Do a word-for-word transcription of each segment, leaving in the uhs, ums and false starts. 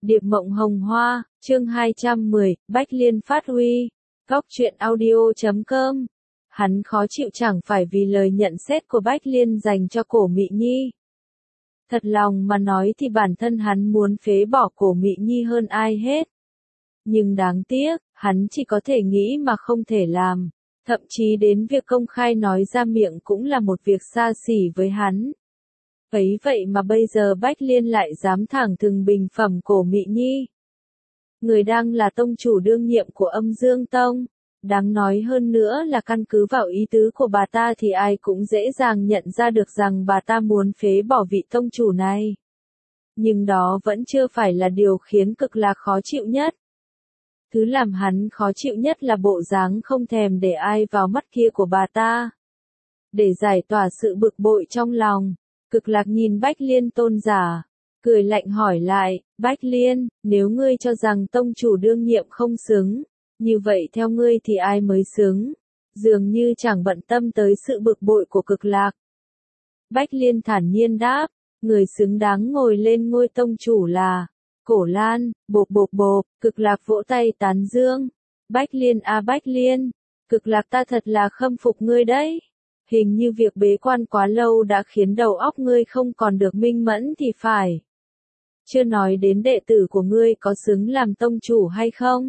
Điệp Mộng Hồng Hoa, chương hai trăm mười, Bách Liên phát huy. Góc truyện audio chấm com. Hắn khó chịu chẳng phải vì lời nhận xét của Bách Liên dành cho Cổ Mị Nhi. Thật lòng mà nói thì bản thân hắn muốn phế bỏ Cổ Mị Nhi hơn ai hết. Nhưng đáng tiếc, hắn chỉ có thể nghĩ mà không thể làm. Thậm chí đến việc công khai nói ra miệng cũng là một việc xa xỉ với hắn. Ấy vậy mà bây giờ Bách Liên lại dám thẳng thừng bình phẩm Cổ Mị Nhi. Người đang là tông chủ đương nhiệm của Âm Dương Tông. Đáng nói hơn nữa là căn cứ vào ý tứ của bà ta thì ai cũng dễ dàng nhận ra được rằng bà ta muốn phế bỏ vị tông chủ này. Nhưng đó vẫn chưa phải là điều khiến Cực Lạc khó chịu nhất. Thứ làm hắn khó chịu nhất là bộ dáng không thèm để ai vào mắt kia của bà ta. Để giải tỏa sự bực bội trong lòng, Cực Lạc nhìn Bách Liên tôn giả, cười lạnh hỏi lại, Bách Liên, nếu ngươi cho rằng tông chủ đương nhiệm không xứng, như vậy theo ngươi thì ai mới xứng? Dường như chẳng bận tâm tới sự bực bội của Cực Lạc. Bách Liên thản nhiên đáp, người xứng đáng ngồi lên ngôi tông chủ là Cổ Lan. Bộp bộp bộp, Cực Lạc vỗ tay tán dương. Bách Liên à Bách Liên, Cực Lạc ta thật là khâm phục ngươi đấy. Hình như việc bế quan quá lâu đã khiến đầu óc ngươi không còn được minh mẫn thì phải. Chưa nói đến đệ tử của ngươi có xứng làm tông chủ hay không.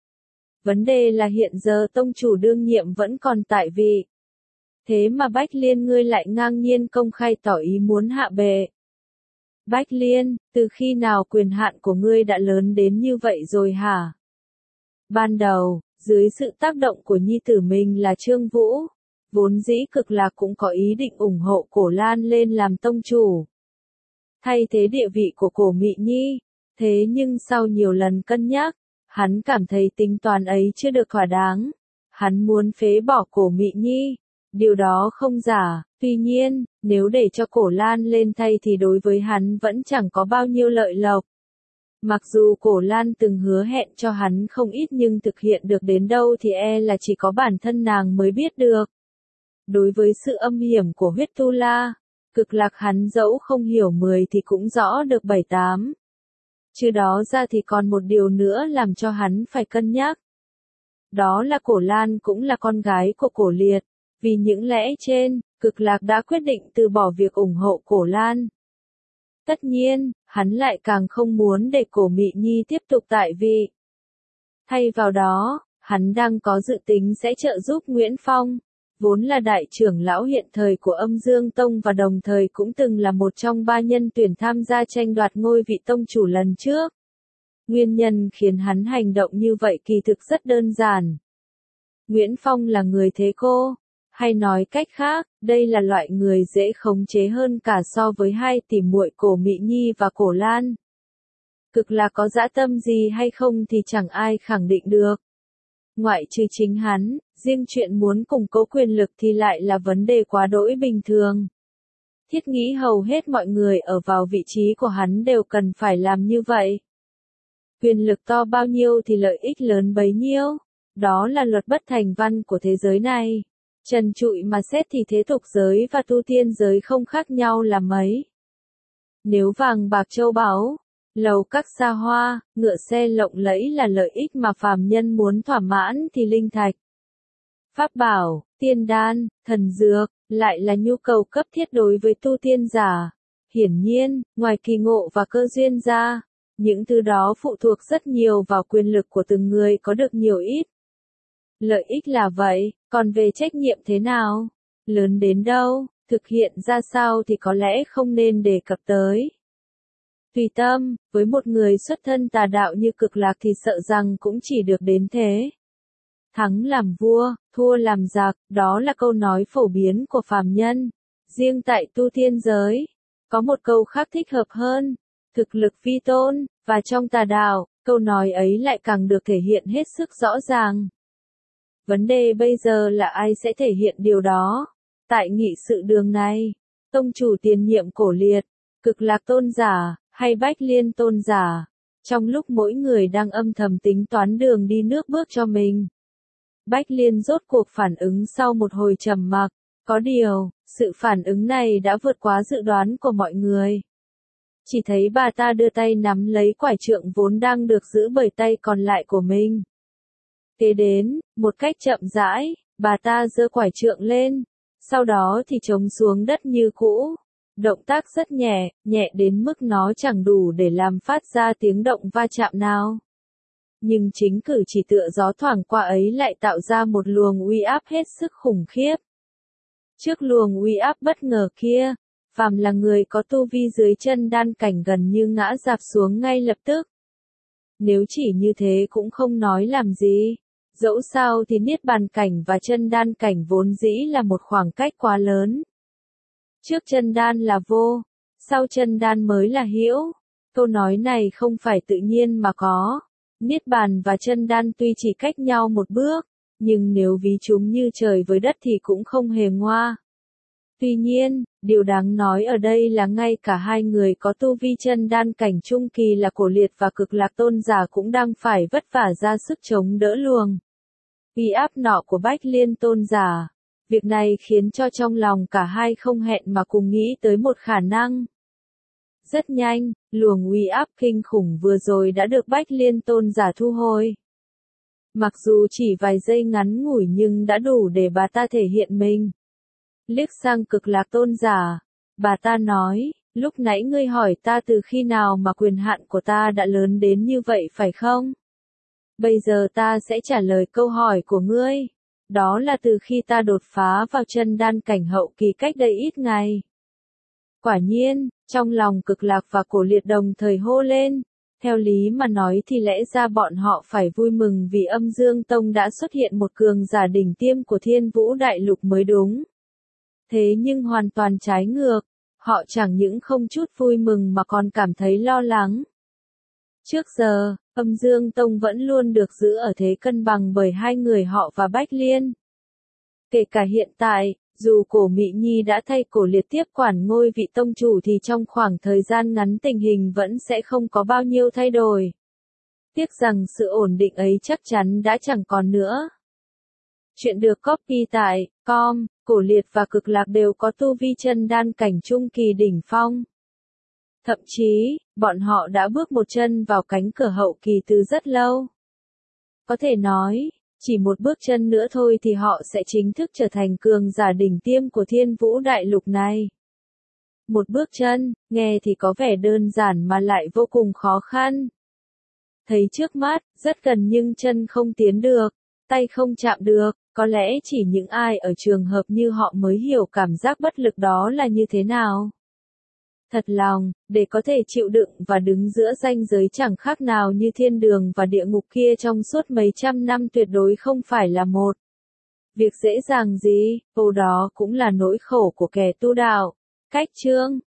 Vấn đề là hiện giờ tông chủ đương nhiệm vẫn còn tại vị. Thế mà Bách Liên ngươi lại ngang nhiên công khai tỏ ý muốn hạ bệ. Bách Liên, từ khi nào quyền hạn của ngươi đã lớn đến như vậy rồi hả? Ban đầu, dưới sự tác động của nhi tử mình là Trương Vũ, vốn dĩ Cực Lạc cũng có ý định ủng hộ Cổ Lan lên làm tông chủ. Thay thế địa vị của Cổ Mị Nhi, thế nhưng sau nhiều lần cân nhắc, hắn cảm thấy tính toán ấy chưa được thỏa đáng. Hắn muốn phế bỏ Cổ Mị Nhi. Điều đó không giả, tuy nhiên, nếu để cho Cổ Lan lên thay thì đối với hắn vẫn chẳng có bao nhiêu lợi lộc. Mặc dù Cổ Lan từng hứa hẹn cho hắn không ít nhưng thực hiện được đến đâu thì e là chỉ có bản thân nàng mới biết được. Đối với sự âm hiểm của huyết tu la, Cực Lạc hắn dẫu không hiểu mười thì cũng rõ được bảy tám. Chứ đó ra thì còn một điều nữa làm cho hắn phải cân nhắc. Đó là Cổ Lan cũng là con gái của Cổ Liệt. Vì những lẽ trên, Cực Lạc đã quyết định từ bỏ việc ủng hộ Cổ Lan. Tất nhiên, hắn lại càng không muốn để Cổ Mị Nhi tiếp tục tại vị. Thay vào đó, hắn đang có dự tính sẽ trợ giúp Nguyễn Phong, vốn là đại trưởng lão hiện thời của Âm Dương Tông và đồng thời cũng từng là một trong ba nhân tuyển tham gia tranh đoạt ngôi vị tông chủ lần trước. Nguyên nhân khiến hắn hành động như vậy kỳ thực rất đơn giản. Nguyễn Phong là người thế cô. Hay nói cách khác, đây là loại người dễ khống chế hơn cả so với hai tỷ muội Cổ Mị Nhi và Cổ Lan. Cực Lạc có dã tâm gì hay không thì chẳng ai khẳng định được. Ngoại trừ chính hắn, riêng chuyện muốn củng cố quyền lực thì lại là vấn đề quá đỗi bình thường. Thiết nghĩ hầu hết mọi người ở vào vị trí của hắn đều cần phải làm như vậy. Quyền lực to bao nhiêu thì lợi ích lớn bấy nhiêu. Đó là luật bất thành văn của thế giới này. Trần trụi mà xét thì thế tục giới và tu tiên giới không khác nhau là mấy. Nếu vàng bạc châu báu, lầu các xa hoa, ngựa xe lộng lẫy là lợi ích mà phàm nhân muốn thỏa mãn thì linh thạch, pháp bảo, tiên đan, thần dược, lại là nhu cầu cấp thiết đối với tu tiên giả. Hiển nhiên, ngoài kỳ ngộ và cơ duyên ra, những thứ đó phụ thuộc rất nhiều vào quyền lực của từng người có được nhiều ít. Lợi ích là vậy, còn về trách nhiệm thế nào? Lớn đến đâu, thực hiện ra sao thì có lẽ không nên đề cập tới. Tùy tâm, với một người xuất thân tà đạo như Cực Lạc thì sợ rằng cũng chỉ được đến thế. Thắng làm vua, thua làm giặc, đó là câu nói phổ biến của phàm nhân. Riêng tại tu tiên giới, có một câu khác thích hợp hơn, thực lực vi tôn, và trong tà đạo, câu nói ấy lại càng được thể hiện hết sức rõ ràng. Vấn đề bây giờ là ai sẽ thể hiện điều đó. Tại nghị sự đường này, tông chủ tiền nhiệm Cổ Liệt, Cực Lạc tôn giả, hay Bách Liên tôn giả, trong lúc mỗi người đang âm thầm tính toán đường đi nước bước cho mình. Bách Liên rốt cuộc phản ứng sau một hồi trầm mặc, có điều, sự phản ứng này đã vượt quá dự đoán của mọi người. chỉ thấy bà ta đưa tay nắm lấy quải trượng vốn đang được giữ bởi tay còn lại của mình. Kế đến, một cách chậm rãi, bà ta giơ quải trượng lên, sau đó thì chống xuống đất như cũ. Động tác rất nhẹ, nhẹ đến mức nó chẳng đủ để làm phát ra tiếng động va chạm nào. Nhưng chính cử chỉ tựa gió thoảng qua ấy lại tạo ra một luồng uy áp hết sức khủng khiếp. Trước luồng uy áp bất ngờ kia, phàm là người có tu vi dưới chân đan cảnh gần như ngã rạp xuống ngay lập tức. Nếu chỉ như thế cũng không nói làm gì. Dẫu sao thì niết bàn cảnh và chân đan cảnh vốn dĩ là một khoảng cách quá lớn. Trước chân đan là vô, sau chân đan mới là hữu. Câu nói này không phải tự nhiên mà có. Niết bàn và chân đan tuy chỉ cách nhau một bước, nhưng nếu ví chúng như trời với đất thì cũng không hề ngoa. Tuy nhiên, điều đáng nói ở đây là ngay cả hai người có tu vi chân đan cảnh trung kỳ là Cổ Liệt và Cực Lạc Tôn giả cũng đang phải vất vả ra sức chống đỡ luồng uy áp nọ của Bách Liên Tôn giả. Việc này khiến cho trong lòng cả hai không hẹn mà cùng nghĩ tới một khả năng. Rất nhanh, luồng uy áp kinh khủng vừa rồi đã được Bách Liên Tôn giả thu hồi. Mặc dù chỉ vài giây ngắn ngủi nhưng đã đủ để bà ta thể hiện mình. Liếc sang Cực Lạc Tôn giả, bà ta nói, lúc nãy ngươi hỏi ta từ khi nào mà quyền hạn của ta đã lớn đến như vậy phải không? Bây giờ ta sẽ trả lời câu hỏi của ngươi. Đó là từ khi ta đột phá vào chân đan cảnh hậu kỳ cách đây ít ngày. Quả nhiên, trong lòng Cực Lạc và Cổ Liệt đồng thời hô lên. Theo lý mà nói thì lẽ ra bọn họ phải vui mừng vì Âm Dương Tông đã xuất hiện một cường giả đỉnh tiêm của Thiên Vũ Đại Lục mới đúng. Thế nhưng hoàn toàn trái ngược, họ chẳng những không chút vui mừng mà còn cảm thấy lo lắng. Trước giờ, Âm Dương Tông vẫn luôn được giữ ở thế cân bằng bởi hai người họ và Bách Liên. Kể cả hiện tại, dù Cổ Mị Nhi đã thay Cổ Liệt tiếp quản ngôi vị tông chủ thì trong khoảng thời gian ngắn tình hình vẫn sẽ không có bao nhiêu thay đổi. Tiếc rằng sự ổn định ấy chắc chắn đã chẳng còn nữa. Chuyện được copy tại com, Cổ Liệt và Cực Lạc đều có tu vi chân đan cảnh trung kỳ đỉnh phong. Thậm chí, bọn họ đã bước một chân vào cánh cửa hậu kỳ từ rất lâu. Có thể nói, chỉ một bước chân nữa thôi thì họ sẽ chính thức trở thành cường giả đỉnh tiêm của Thiên Vũ Đại Lục này. Một bước chân, nghe thì có vẻ đơn giản mà lại vô cùng khó khăn. Thấy trước mắt, rất gần nhưng chân không tiến được, tay không chạm được, có lẽ chỉ những ai ở trường hợp như họ mới hiểu cảm giác bất lực đó là như thế nào. Thật lòng, để có thể chịu đựng và đứng giữa ranh giới chẳng khác nào như thiên đường và địa ngục kia trong suốt mấy trăm năm tuyệt đối không phải là một việc dễ dàng gì, ồ đó cũng là nỗi khổ của kẻ tu đạo. Cách chương